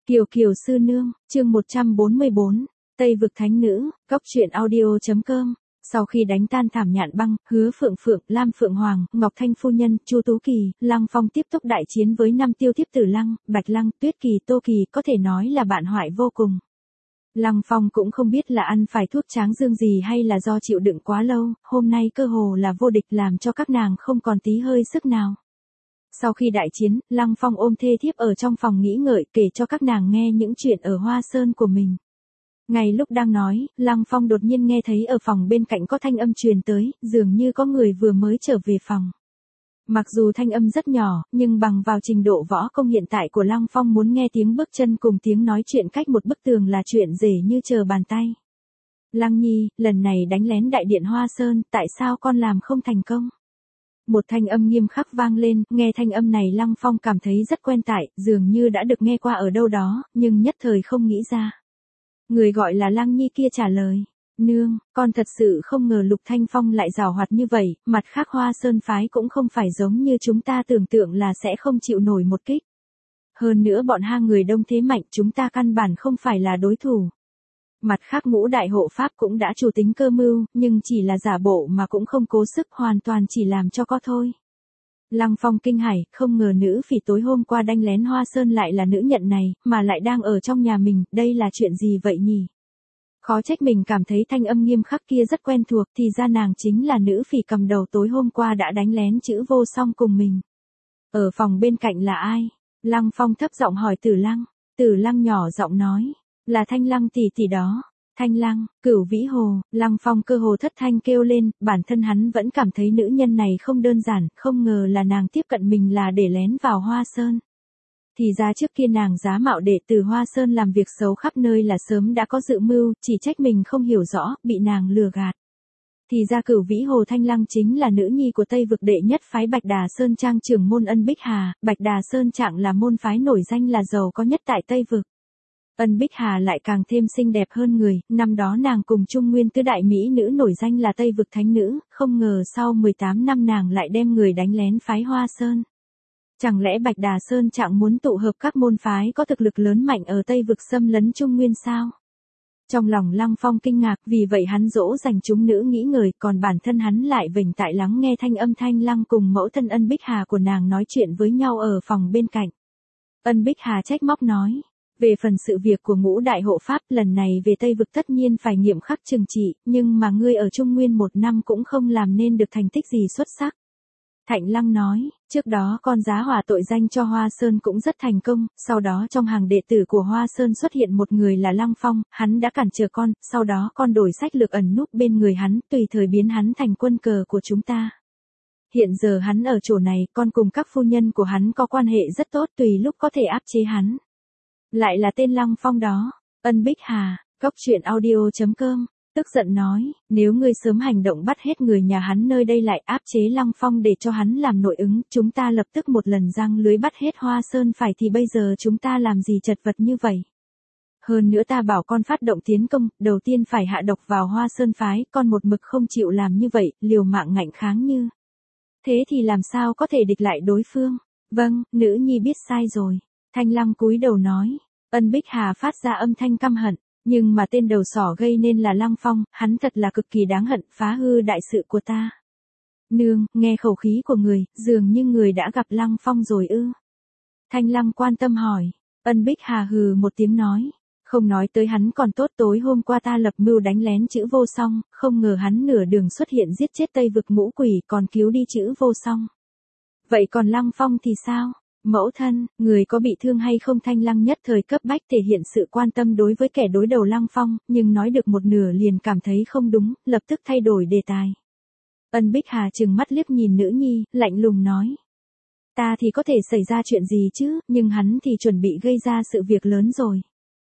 Kiều Kiều sư nương, chương 144, Tây vực thánh nữ, góc truyện audio.com. Sau khi đánh tan Thảm Nhạn Băng, Hứa Phượng Phượng, Lam Phượng Hoàng, Ngọc Thanh phu nhân, Chu Tú Kỳ, Lăng Phong tiếp tục đại chiến với 5 tiêu thiếp Tử Lăng, Bạch Lăng, Tuyết Kỳ, Tô Kỳ, có thể nói là bạn hoại vô cùng. Lăng Phong cũng không biết là ăn phải thuốc tráng dương gì hay là do chịu đựng quá lâu, hôm nay cơ hồ là vô địch làm cho các nàng không còn tí hơi sức nào. Sau khi đại chiến, Lăng Phong ôm thê thiếp ở trong phòng nghĩ ngợi kể cho các nàng nghe những chuyện ở Hoa Sơn của mình. Ngay lúc đang nói, Lăng Phong đột nhiên nghe thấy ở phòng bên cạnh có thanh âm truyền tới, dường như có người vừa mới trở về phòng. Mặc dù thanh âm rất nhỏ, nhưng bằng vào trình độ võ công hiện tại của Lăng Phong muốn nghe tiếng bước chân cùng tiếng nói chuyện cách một bức tường là chuyện dễ như trở bàn tay. Lăng Nhi, lần này đánh lén đại điện Hoa Sơn, tại sao con làm không thành công? Một thanh âm nghiêm khắc vang lên, nghe thanh âm này Lăng Phong cảm thấy rất quen tai, dường như đã được nghe qua ở đâu đó, nhưng nhất thời không nghĩ ra. Người gọi là Lăng Nhi kia trả lời, nương, con thật sự không ngờ Lục Thanh Phong lại giàu hoạt như vậy, mặt khác Hoa Sơn phái cũng không phải giống như chúng ta tưởng tượng là sẽ không chịu nổi một kích. Hơn nữa bọn hai người đông thế mạnh chúng ta căn bản không phải là đối thủ. Mặt khác Ngũ Đại Hộ Pháp cũng đã chủ tính cơ mưu, nhưng chỉ là giả bộ mà cũng không cố sức, hoàn toàn chỉ làm cho có thôi. Lăng Phong kinh hãi, không ngờ nữ phỉ tối hôm qua đánh lén Hoa Sơn lại là nữ nhận này, mà lại đang ở trong nhà mình, đây là chuyện gì vậy nhỉ? Khó trách mình cảm thấy thanh âm nghiêm khắc kia rất quen thuộc, thì ra nàng chính là nữ phỉ cầm đầu tối hôm qua đã đánh lén Chữ Vô Song cùng mình. Ở phòng bên cạnh là ai? Lăng Phong thấp giọng hỏi Tử Lăng. Tử Lăng nhỏ giọng nói, là Thanh Lăng tỷ tỷ đó. Thanh Lăng, Cửu Vĩ Hồ. Lăng Phong cơ hồ thất thanh kêu lên, bản thân hắn vẫn cảm thấy nữ nhân này không đơn giản, không ngờ là nàng tiếp cận mình là để lén vào Hoa Sơn. Thì ra trước kia nàng giá mạo đệ tử Hoa Sơn làm việc xấu khắp nơi là sớm đã có dự mưu, chỉ trách mình không hiểu rõ, bị nàng lừa gạt. Thì ra Cửu Vĩ Hồ Thanh Lăng chính là nữ nhi của Tây vực đệ nhất phái Bạch Đà Sơn Trang trưởng môn Ân Bích Hà, Bạch Đà Sơn Trạng là môn phái nổi danh là giàu có nhất tại Tây vực. Ân Bích Hà lại càng thêm xinh đẹp hơn người, năm đó nàng cùng Trung Nguyên tứ đại mỹ nữ nổi danh là Tây vực thánh nữ, không ngờ sau 18 năm nàng lại đem người đánh lén phái Hoa Sơn. Chẳng lẽ Bạch Đà Sơn Trạng muốn tụ hợp các môn phái có thực lực lớn mạnh ở Tây vực xâm lấn Trung Nguyên sao? Trong lòng Lăng Phong kinh ngạc, vì vậy hắn dỗ dành chúng nữ nghĩ ngợi, còn bản thân hắn lại vểnh tại lắng nghe thanh âm Thanh Lăng cùng mẫu thân Ân Bích Hà của nàng nói chuyện với nhau ở phòng bên cạnh. Ân Bích Hà trách móc nói, về phần sự việc của Ngũ Đại Hộ Pháp lần này về Tây vực tất nhiên phải nghiêm khắc trừng trị, nhưng mà ngươi ở Trung Nguyên 1 năm cũng không làm nên được thành tích gì xuất sắc. Thạnh Lăng nói, trước đó con giá hỏa tội danh cho Hoa Sơn cũng rất thành công, sau đó trong hàng đệ tử của Hoa Sơn xuất hiện một người là Lăng Phong, hắn đã cản trở con, sau đó con đổi sách lược ẩn núp bên người hắn, tùy thời biến hắn thành quân cờ của chúng ta. Hiện giờ hắn ở chỗ này, con cùng các phu nhân của hắn có quan hệ rất tốt, tùy lúc có thể áp chế hắn. Lại là tên Lăng Phong đó. Ân Bích Hà, góc truyện audio.com, tức giận nói, nếu ngươi sớm hành động bắt hết người nhà hắn nơi đây lại áp chế Lăng Phong để cho hắn làm nội ứng, chúng ta lập tức một lần giăng lưới bắt hết Hoa Sơn phải thì bây giờ chúng ta làm gì chật vật như vậy. Hơn nữa ta bảo con phát động tiến công, đầu tiên phải hạ độc vào Hoa Sơn phái, con một mực không chịu làm như vậy, liều mạng ngạnh kháng như. Thế thì làm sao có thể địch lại đối phương? Vâng, nữ nhi biết sai rồi. Thanh Lăng cúi đầu nói. Ân Bích Hà phát ra âm thanh căm hận, nhưng mà tên đầu sỏ gây nên là Lăng Phong, hắn thật là cực kỳ đáng hận, phá hư đại sự của ta. Nương, nghe khẩu khí của người, dường như người đã gặp Lăng Phong rồi ư? Thanh Lăng quan tâm hỏi. Ân Bích Hà hừ một tiếng nói, không nói tới hắn còn tốt, tối hôm qua ta lập mưu đánh lén Chữ Vô Song, không ngờ hắn nửa đường xuất hiện giết chết Tây vực ngũ quỷ còn cứu đi Chữ Vô Song. Vậy còn Lăng Phong thì sao? Mẫu thân, người có bị thương hay không? Thanh Lăng nhất thời cấp bách thể hiện sự quan tâm đối với kẻ đối đầu Lăng Phong, nhưng nói được một nửa liền cảm thấy không đúng, lập tức thay đổi đề tài. Ân Bích Hà trừng mắt liếc nhìn nữ nhi, lạnh lùng nói. Ta thì có thể xảy ra chuyện gì chứ, nhưng hắn thì chuẩn bị gây ra sự việc lớn rồi.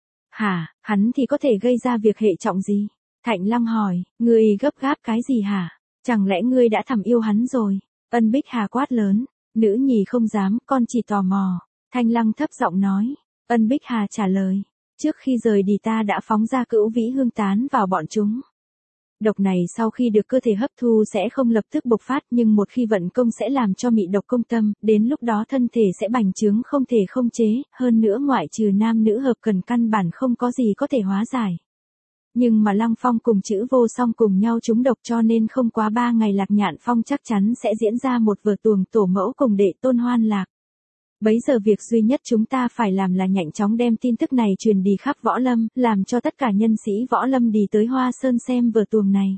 Hả, hắn thì có thể gây ra việc hệ trọng gì? Thạnh Lăng hỏi, ngươi gấp gáp cái gì hả? Chẳng lẽ ngươi đã thầm yêu hắn rồi? Ân Bích Hà quát lớn. Nữ nhi không dám, con chỉ tò mò. Thanh Lăng thấp giọng nói. Ân Bích Hà trả lời. Trước khi rời đi ta đã phóng ra Cửu Vĩ Hương tán vào bọn chúng. Độc này sau khi được cơ thể hấp thu sẽ không lập tức bộc phát nhưng một khi vận công sẽ làm cho mị độc công tâm, đến lúc đó thân thể sẽ bành trướng không thể không chế, hơn nữa ngoại trừ nam nữ hợp cần căn bản không có gì có thể hóa giải. Nhưng mà Lăng Phong cùng Chữ Vô Song cùng nhau trúng độc cho nên không quá 3 ngày Lạc Nhạn Phong chắc chắn sẽ diễn ra một vở tuồng tổ mẫu cùng đệ tôn hoan lạc. Bấy giờ việc duy nhất chúng ta phải làm là nhanh chóng đem tin tức này truyền đi khắp Võ Lâm, làm cho tất cả nhân sĩ Võ Lâm đi tới Hoa Sơn xem vở tuồng này.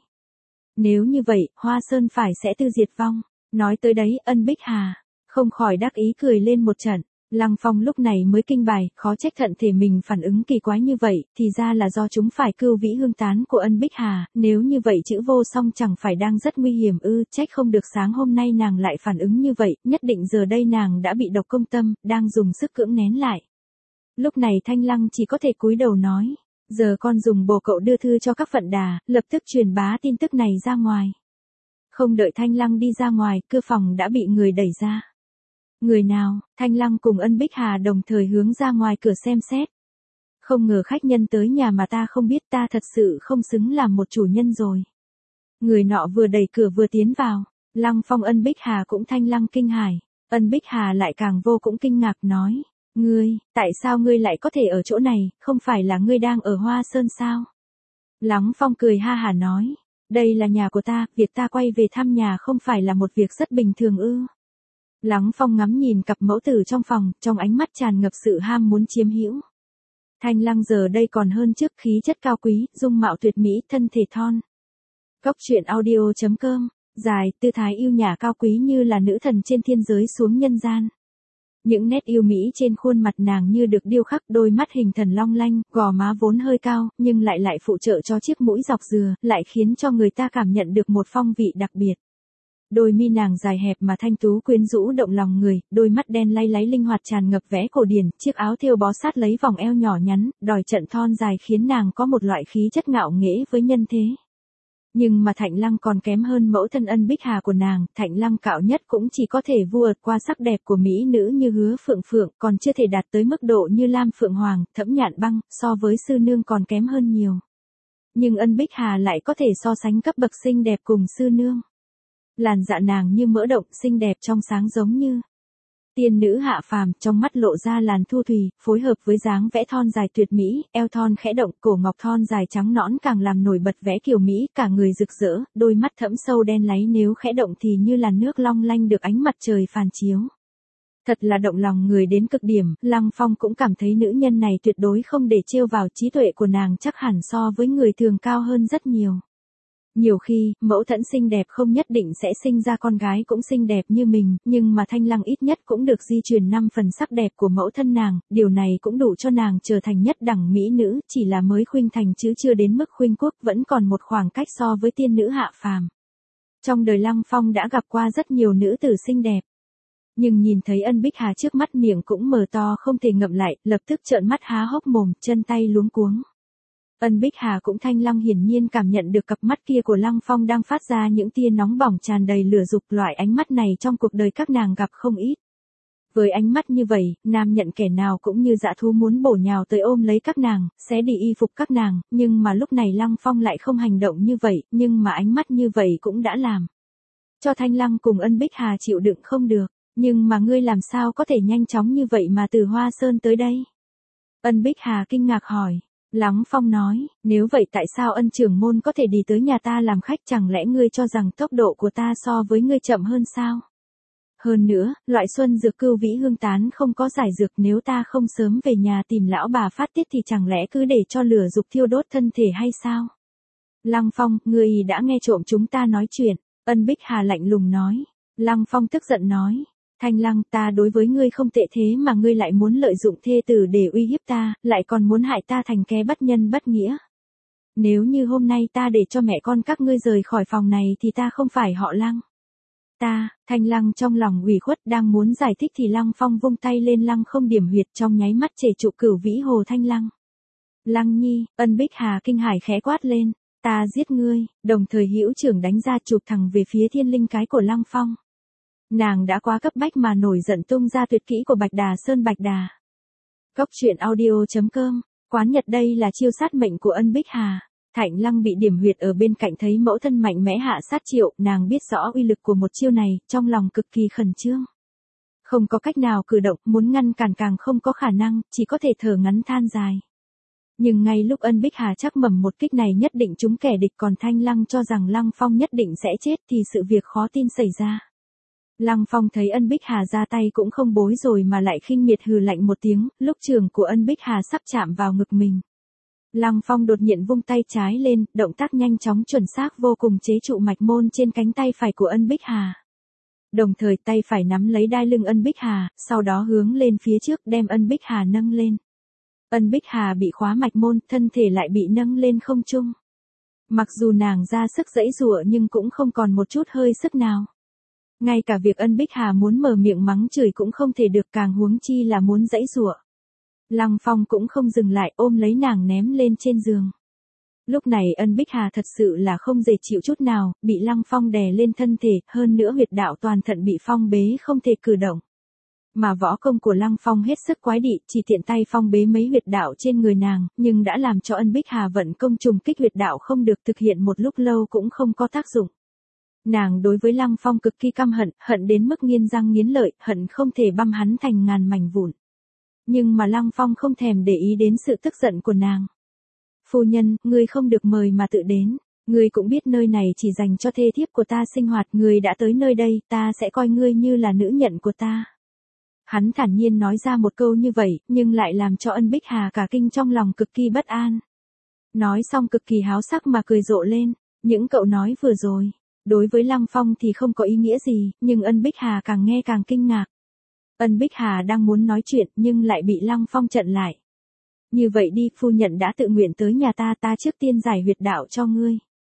Nếu như vậy, Hoa Sơn phải sẽ tự diệt vong. Nói tới đấy, Ân Bích Hà không khỏi đắc ý cười lên một trận. Lăng Phong lúc này mới kinh bài, khó trách thận thể mình phản ứng kỳ quái như vậy, thì ra là do chúng phải cưu vĩ hương tán của Ân Bích Hà, nếu như vậy Chữ Vô Song chẳng phải đang rất nguy hiểm ư, trách không được sáng hôm nay nàng lại phản ứng như vậy, nhất định giờ đây nàng đã bị độc công tâm, đang dùng sức cưỡng nén lại. Lúc này Thanh Lăng chỉ có thể cúi đầu nói, giờ con dùng bồ cậu đưa thư cho các phận đà, lập tức truyền bá tin tức này ra ngoài. Không đợi Thanh Lăng đi ra ngoài, cửa phòng đã bị người đẩy ra. Người nào? Thanh Lăng cùng Ân Bích Hà đồng thời hướng ra ngoài cửa xem xét. Không ngờ khách nhân tới nhà mà ta không biết, ta thật sự không xứng làm một chủ nhân rồi. Người nọ vừa đẩy cửa vừa tiến vào. Lăng Phong Ân Bích Hà cũng Thanh Lăng kinh hãi. Ân Bích Hà lại càng vô cũng kinh ngạc nói. Ngươi, tại sao ngươi lại có thể ở chỗ này, không phải là ngươi đang ở Hoa Sơn sao? Lăng Phong cười ha hả nói. Đây là nhà của ta, việc ta quay về thăm nhà không phải là một việc rất bình thường ư? Lăng Phong ngắm nhìn cặp mẫu tử trong phòng, trong ánh mắt tràn ngập sự ham muốn chiếm hữu. Thanh Lăng giờ đây còn hơn trước, khí chất cao quý, dung mạo tuyệt mỹ, thân thể thon. Cốc truyện audio.com, dài, tư thái yêu nhã cao quý như là nữ thần trên thiên giới xuống nhân gian. Những nét yêu mỹ trên khuôn mặt nàng như được điêu khắc, đôi mắt hình thần long lanh, gò má vốn hơi cao, nhưng lại phụ trợ cho chiếc mũi dọc dừa, lại khiến cho người ta cảm nhận được một phong vị đặc biệt. Đôi mi nàng dài hẹp mà thanh tú quyến rũ động lòng người, đôi mắt đen lay láy linh hoạt tràn ngập vẻ cổ điển, chiếc áo thêu bó sát lấy vòng eo nhỏ nhắn, đòi trận thon dài khiến nàng có một loại khí chất ngạo nghễ với nhân thế. Nhưng mà Thạnh Lăng còn kém hơn mẫu thân Ân Bích Hà của nàng, Thạnh Lăng cạo nhất cũng chỉ có thể vua qua sắc đẹp của mỹ nữ như Hứa Phượng Phượng, còn chưa thể đạt tới mức độ như Lam Phượng Hoàng, Thẫm Nhạn Băng, so với sư nương còn kém hơn nhiều. Nhưng Ân Bích Hà lại có thể so sánh cấp bậc xinh đẹp cùng sư nương. Làn dạ nàng như mỡ động, xinh đẹp trong sáng giống như tiên nữ hạ phàm, trong mắt lộ ra làn thu thủy, phối hợp với dáng vẽ thon dài tuyệt mỹ, eo thon khẽ động, cổ ngọc thon dài trắng nõn càng làm nổi bật vẻ kiều mỹ, cả người rực rỡ, đôi mắt thẫm sâu đen láy nếu khẽ động thì như là nước long lanh được ánh mặt trời phản chiếu. Thật là động lòng người đến cực điểm, Lăng Phong cũng cảm thấy nữ nhân này tuyệt đối không để trêu vào, trí tuệ của nàng chắc hẳn so với người thường cao hơn rất nhiều. Nhiều khi, mẫu thân xinh đẹp không nhất định sẽ sinh ra con gái cũng xinh đẹp như mình, nhưng mà Thanh Lăng ít nhất cũng được di truyền 5 phần sắc đẹp của mẫu thân nàng, điều này cũng đủ cho nàng trở thành nhất đẳng mỹ nữ, chỉ là mới khuynh thành chứ chưa đến mức khuynh quốc, vẫn còn một khoảng cách so với tiên nữ hạ phàm. Trong đời Lăng Phong đã gặp qua rất nhiều nữ tử xinh đẹp. Nhưng nhìn thấy Ân Bích Hà trước mắt miệng cũng mở to không thể ngậm lại, lập tức trợn mắt há hốc mồm, chân tay luống cuống. Ân Bích Hà cũng Thanh Lăng hiển nhiên cảm nhận được cặp mắt kia của Lăng Phong đang phát ra những tia nóng bỏng tràn đầy lửa dục, loại ánh mắt này trong cuộc đời các nàng gặp không ít. Với ánh mắt như vậy, nam nhận kẻ nào cũng như dã thú muốn bổ nhào tới ôm lấy các nàng, xé đi y phục các nàng, nhưng mà lúc này Lăng Phong lại không hành động như vậy, nhưng mà ánh mắt như vậy cũng đã làm cho Thanh Lăng cùng Ân Bích Hà chịu đựng không được. Nhưng mà ngươi làm sao có thể nhanh chóng như vậy mà từ Hoa Sơn tới đây? Ân Bích Hà kinh ngạc hỏi. Lăng Phong nói, nếu vậy tại sao Ân trưởng môn có thể đi tới nhà ta làm khách, chẳng lẽ ngươi cho rằng tốc độ của ta so với ngươi chậm hơn sao? Hơn nữa, loại xuân dược cưu vĩ hương tán không có giải dược, nếu ta không sớm về nhà tìm lão bà phát tiết thì chẳng lẽ cứ để cho lửa dục thiêu đốt thân thể hay sao? Lăng Phong, ngươi đã nghe trộm chúng ta nói chuyện. Ân Bích Hà lạnh lùng nói. Lăng Phong tức giận nói. Thanh Lăng, ta đối với ngươi không tệ thế mà ngươi lại muốn lợi dụng thê tử để uy hiếp ta, lại còn muốn hại ta thành kẻ bất nhân bất nghĩa. Nếu như hôm nay ta để cho mẹ con các ngươi rời khỏi phòng này thì ta không phải họ Lăng. Thanh Lăng trong lòng ủy khuất đang muốn giải thích thì Lăng Phong vung tay lên lăng không điểm huyệt, trong nháy mắt trề trụ cửu vĩ hồ Thanh Lăng. Lăng Nhi, Ân Bích Hà kinh hãi khẽ quát lên, ta giết ngươi, đồng thời hữu trưởng đánh ra chụp thẳng về phía thiên linh cái của Lăng Phong. Nàng đã quá cấp bách mà nổi giận tung ra tuyệt kỹ của Bạch Đà Sơn Bạch Đà. Cốc truyện audio.com, quán Nhật đây là chiêu sát mệnh của Ân Bích Hà. Thạnh Lăng bị điểm huyệt ở bên cạnh thấy mẫu thân mạnh mẽ hạ sát Triệu, nàng biết rõ uy lực của một chiêu này, trong lòng cực kỳ khẩn trương. Không có cách nào cử động, muốn ngăn cản càng không có khả năng, chỉ có thể thở ngắn than dài. Nhưng ngay lúc Ân Bích Hà chắc mẩm một kích này nhất định trúng kẻ địch, còn Thanh Lăng cho rằng Lăng Phong nhất định sẽ chết thì sự việc khó tin xảy ra. Lăng Phong thấy Ân Bích Hà ra tay cũng không bối rồi mà lại khinh miệt hừ lạnh một tiếng, lúc trường của Ân Bích Hà sắp chạm vào ngực mình. Lăng Phong đột nhiên vung tay trái lên, động tác nhanh chóng chuẩn xác vô cùng chế trụ mạch môn trên cánh tay phải của Ân Bích Hà. Đồng thời tay phải nắm lấy đai lưng Ân Bích Hà, sau đó hướng lên phía trước đem Ân Bích Hà nâng lên. Ân Bích Hà bị khóa mạch môn, thân thể lại bị nâng lên không trung. Mặc dù nàng ra sức giãy giụa nhưng cũng không còn một chút hơi sức nào. Ngay cả việc Ân Bích Hà muốn mở miệng mắng chửi cũng không thể được, càng huống chi là muốn giãy giụa. Lăng Phong cũng không dừng lại, ôm lấy nàng ném lên trên giường. Lúc này Ân Bích Hà thật sự là không dễ chịu chút nào, bị Lăng Phong đè lên thân thể, hơn nữa huyệt đạo toàn thận bị phong bế không thể cử động. Mà võ công của Lăng Phong hết sức quái dị, chỉ tiện tay phong bế mấy huyệt đạo trên người nàng, nhưng đã làm cho Ân Bích Hà vận công trùng kích huyệt đạo không được thực hiện một lúc lâu cũng không có tác dụng. Nàng đối với Lăng Phong cực kỳ căm hận, hận đến mức nghiến răng nghiến lợi, hận không thể băm hắn thành ngàn mảnh vụn. Nhưng mà Lăng Phong không thèm để ý đến sự tức giận của nàng. Phu nhân, ngươi không được mời mà tự đến. Ngươi cũng biết nơi này chỉ dành cho thê thiếp của ta sinh hoạt, ngươi đã tới nơi đây, ta sẽ coi ngươi như là nữ nhận của ta. Hắn thản nhiên nói ra một câu như vậy, nhưng lại làm cho Ân Bích Hà cả kinh trong lòng cực kỳ bất an. Nói xong cực kỳ háo sắc mà cười rộ lên, những cậu nói vừa rồi, đối với Lăng Phong thì không có ý nghĩa gì, nhưng Ân Bích Hà càng nghe càng kinh ngạc. Ân Bích Hà đang muốn nói chuyện nhưng lại bị Lăng Phong chặn lại. Như vậy đi, phu nhân đã tự nguyện tới nhà ta, ta trước tiên giải huyệt đạo cho ngươi.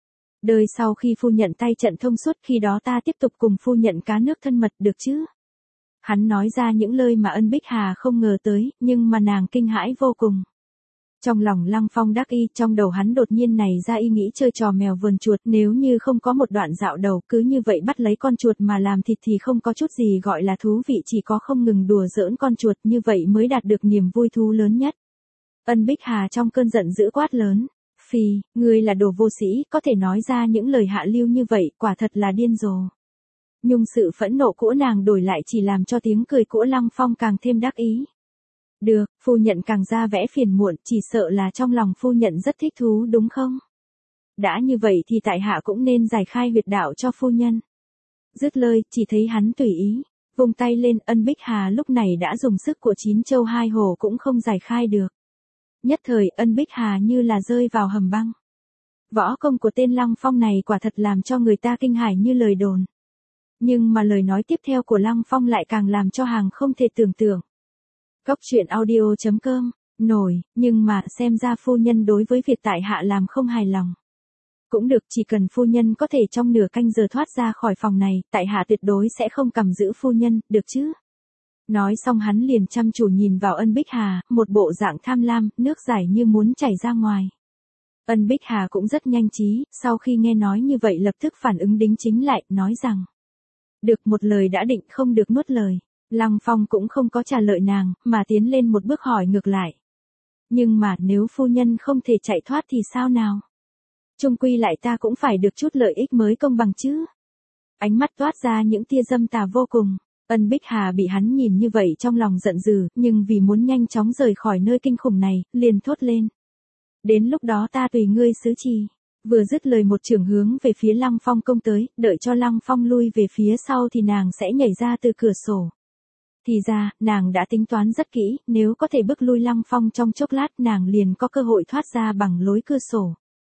Đời sau khi phu nhận tay trận thông suốt, khi đó ta tiếp tục cùng phu nhận cá nước thân mật, được chứ? Hắn nói ra những lời mà Ân Bích Hà không ngờ tới, nhưng mà nàng kinh hãi vô cùng. Trong lòng Lăng Phong đắc ý, trong đầu hắn đột nhiên này ra ý nghĩ chơi trò mèo vườn chuột, nếu như không có một đoạn dạo đầu, cứ như vậy bắt lấy con chuột mà làm thịt thì không có chút gì gọi là thú vị, chỉ có không ngừng đùa giỡn con chuột, như vậy mới đạt được niềm vui thú lớn nhất. Ân Bích Hà trong cơn giận dữ quát lớn, Phi, ngươi là đồ vô sĩ, có thể nói ra những lời hạ lưu như vậy, quả thật là điên rồ. Nhưng sự phẫn nộ của nàng đổi lại chỉ làm cho tiếng cười của Lăng Phong càng thêm đắc ý. Được, phu nhận càng ra vẻ phiền muộn, chỉ sợ là trong lòng phu nhận rất thích thú đúng không? Đã như vậy thì tại hạ cũng nên giải khai huyệt đạo cho phu nhân. Dứt lời, chỉ thấy hắn tùy ý, vung tay lên, Ân Bích Hà lúc này đã dùng sức của 9 châu 2 hổ cũng không giải khai được. Nhất thời Ân Bích Hà như là rơi vào hầm băng. Võ công của tên Lăng Phong này quả thật làm cho người ta kinh hãi như lời đồn. Nhưng mà lời nói tiếp theo của Lăng Phong lại càng làm cho hàng không thể tưởng tượng. Cốc truyện audio.com, nổi, nhưng mà xem ra phu nhân đối với việc tại hạ làm không hài lòng. Cũng được, chỉ cần phu nhân có thể trong nửa canh giờ thoát ra khỏi phòng này, tại hạ tuyệt đối sẽ không cầm giữ phu nhân, được chứ? Nói xong hắn liền chăm chú nhìn vào Ân Bích Hà, một bộ dạng tham lam, nước giải như muốn chảy ra ngoài. Ân Bích Hà cũng rất nhanh trí, sau khi nghe nói như vậy lập tức phản ứng đính chính lại, nói rằng. Được, một lời đã định, không được nuốt lời. Lăng Phong cũng không có trả lời nàng, mà tiến lên một bước hỏi ngược lại. Nhưng mà nếu phu nhân không thể chạy thoát thì sao nào? Chung quy lại ta cũng phải được chút lợi ích mới công bằng chứ. Ánh mắt toát ra những tia dâm tà vô cùng. Ân Bích Hà bị hắn nhìn như vậy trong lòng giận dữ, nhưng vì muốn nhanh chóng rời khỏi nơi kinh khủng này, liền thốt lên. Đến lúc đó ta tùy ngươi xứ trì. Vừa dứt lời một chưởng hướng về phía Lăng Phong công tới, đợi cho Lăng Phong lui về phía sau thì nàng sẽ nhảy ra từ cửa sổ. Thì ra, nàng đã tính toán rất kỹ, nếu có thể bức lui Lăng Phong trong chốc lát nàng liền có cơ hội thoát ra bằng lối cửa sổ.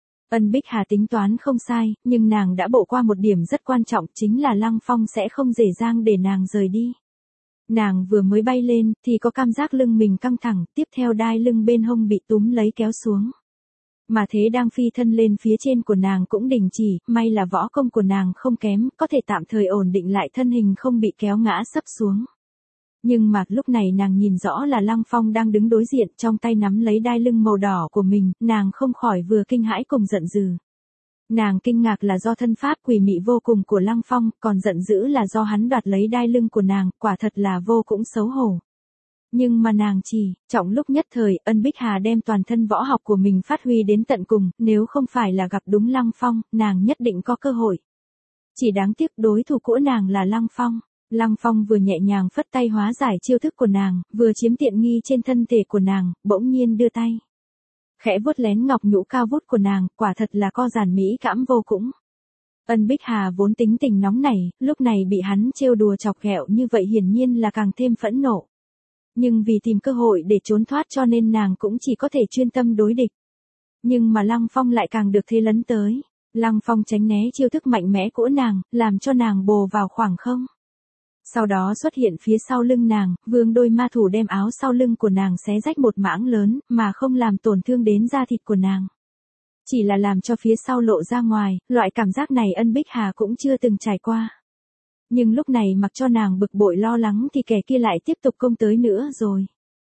Ân Bích Hà tính toán không sai, nhưng nàng đã bỏ qua một điểm rất quan trọng, chính là Lăng Phong sẽ không dễ dàng để nàng rời đi. Nàng vừa mới bay lên, thì có cảm giác lưng mình căng thẳng, tiếp theo đai lưng bên hông bị túm lấy kéo xuống. Mà thế đang phi thân lên phía trên của nàng cũng đình chỉ, may là võ công của nàng không kém, có thể tạm thời ổn định lại thân hình không bị kéo ngã sấp xuống. Nhưng mà lúc này nàng nhìn rõ là Lăng Phong đang đứng đối diện, trong tay nắm lấy đai lưng màu đỏ của mình, nàng không khỏi vừa kinh hãi cùng giận dữ. Nàng kinh ngạc là do thân pháp quỷ mị vô cùng của Lăng Phong, còn giận dữ là do hắn đoạt lấy đai lưng của nàng, quả thật là vô cùng xấu hổ. Nhưng mà nàng chỉ, trọng lúc nhất thời, Ân Bích Hà đem toàn thân võ học của mình phát huy đến tận cùng, nếu không phải là gặp đúng Lăng Phong, nàng nhất định có cơ hội. Chỉ đáng tiếc đối thủ của nàng là Lăng Phong. Lăng Phong vừa nhẹ nhàng phất tay hóa giải chiêu thức của nàng, vừa chiếm tiện nghi trên thân thể của nàng, bỗng nhiên đưa tay. Khẽ vuốt lén ngọc nhũ cao vút của nàng, quả thật là co giản mỹ cảm vô cùng. Ân Bích Hà vốn tính tình nóng nảy, lúc này bị hắn trêu đùa chọc ghẹo như vậy hiển nhiên là càng thêm phẫn nộ. Nhưng vì tìm cơ hội để trốn thoát cho nên nàng cũng chỉ có thể chuyên tâm đối địch. Nhưng mà Lăng Phong lại càng được thế lấn tới. Lăng Phong tránh né chiêu thức mạnh mẽ của nàng, làm cho nàng bồ vào khoảng không. Sau đó xuất hiện phía sau lưng nàng, vương đôi ma thủ đem áo sau lưng của nàng xé rách một mảng lớn, mà không làm tổn thương đến da thịt của nàng. Chỉ là làm cho phía sau lộ ra ngoài, loại cảm giác này Ân Bích Hà cũng chưa từng trải qua. Nhưng lúc này mặc cho nàng bực bội lo lắng thì kẻ kia lại tiếp tục công tới nữa rồi.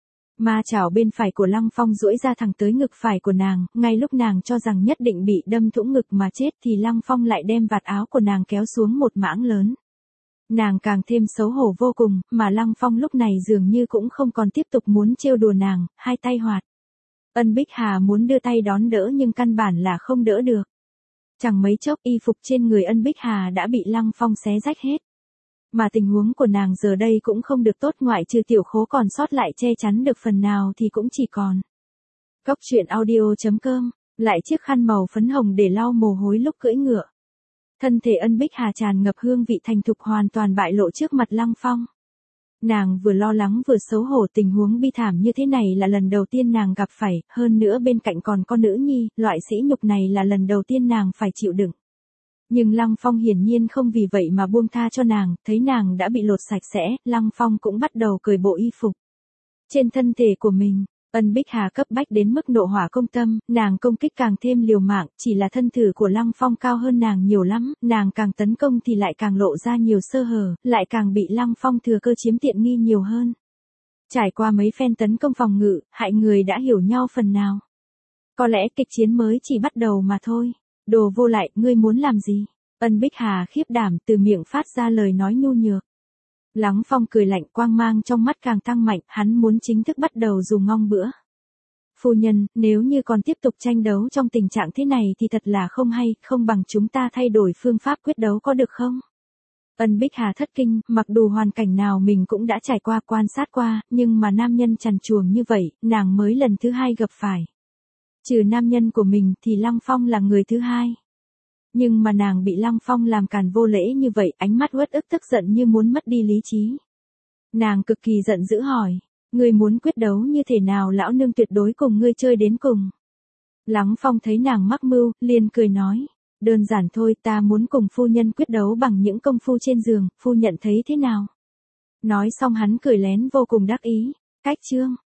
Ma chảo bên phải của Lăng Phong duỗi ra thẳng tới ngực phải của nàng, ngay lúc nàng cho rằng nhất định bị đâm thủng ngực mà chết thì Lăng Phong lại đem vạt áo của nàng kéo xuống một mảng lớn. Nàng càng thêm xấu hổ vô cùng, mà Lăng Phong lúc này dường như cũng không còn tiếp tục muốn trêu đùa nàng, hai tay hoạt. Ân Bích Hà muốn đưa tay đón đỡ nhưng căn bản là không đỡ được. Chẳng mấy chốc y phục trên người Ân Bích Hà đã bị Lăng Phong xé rách hết. Mà tình huống của nàng giờ đây cũng không được tốt, ngoại trừ tiểu khố còn sót lại che chắn được phần nào thì cũng chỉ còn. Cốc truyện audio.com, lại chiếc khăn màu phấn hồng để lau mồ hôi lúc cưỡi ngựa. Thân thể Ân Bích Hà tràn ngập hương vị thành thục hoàn toàn bại lộ trước mặt Lăng Phong. Nàng vừa lo lắng vừa xấu hổ, tình huống bi thảm như thế này là lần đầu tiên nàng gặp phải, hơn nữa bên cạnh còn có nữ nhi, loại sỉ nhục này là lần đầu tiên nàng phải chịu đựng. Nhưng Lăng Phong hiển nhiên không vì vậy mà buông tha cho nàng, thấy nàng đã bị lột sạch sẽ, Lăng Phong cũng bắt đầu cởi bộ y phục trên thân thể của mình. Ân Bích Hà cấp bách đến mức nộ hỏa công tâm, nàng công kích càng thêm liều mạng, chỉ là thân thử của Lăng Phong cao hơn nàng nhiều lắm, nàng càng tấn công thì lại càng lộ ra nhiều sơ hở, lại càng bị Lăng Phong thừa cơ chiếm tiện nghi nhiều hơn. Trải qua mấy phen tấn công phòng ngự, hai người đã hiểu nhau phần nào. Có lẽ kịch chiến mới chỉ bắt đầu mà thôi. Đồ vô lại, ngươi muốn làm gì? Ân Bích Hà khiếp đảm từ miệng phát ra lời nói nhu nhược. Lăng Phong cười lạnh, quang mang trong mắt càng tăng mạnh, hắn muốn chính thức bắt đầu dùng ngon bữa. Phu nhân, nếu như còn tiếp tục tranh đấu trong tình trạng thế này thì thật là không hay, không bằng chúng ta thay đổi phương pháp quyết đấu có được không? Ân Bích Hà thất kinh, mặc dù hoàn cảnh nào mình cũng đã trải qua quan sát qua, nhưng mà nam nhân trần truồng như vậy, nàng mới lần thứ hai gặp phải. Trừ nam nhân của mình thì Lăng Phong là người thứ hai. Nhưng mà nàng bị Lăng Phong làm càn vô lễ như vậy, ánh mắt uất ức tức giận như muốn mất đi lý trí. Nàng cực kỳ giận dữ hỏi, ngươi muốn quyết đấu như thế nào, lão nương tuyệt đối cùng ngươi chơi đến cùng. Lăng Phong thấy nàng mắc mưu, liền cười nói, đơn giản thôi, ta muốn cùng phu nhân quyết đấu bằng những công phu trên giường, phu nhận thấy thế nào? Nói xong hắn cười lén vô cùng đắc ý, cách chương.